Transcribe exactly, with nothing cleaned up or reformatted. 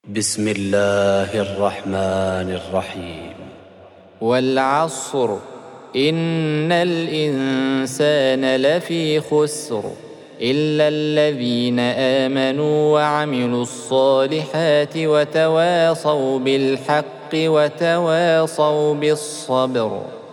بسم الله الرحمن الرحيم. والعصر إن الإنسان لفي خسر إلا الذين آمنوا وعملوا الصالحات وتواصوا بالحق وتواصوا بالصبر.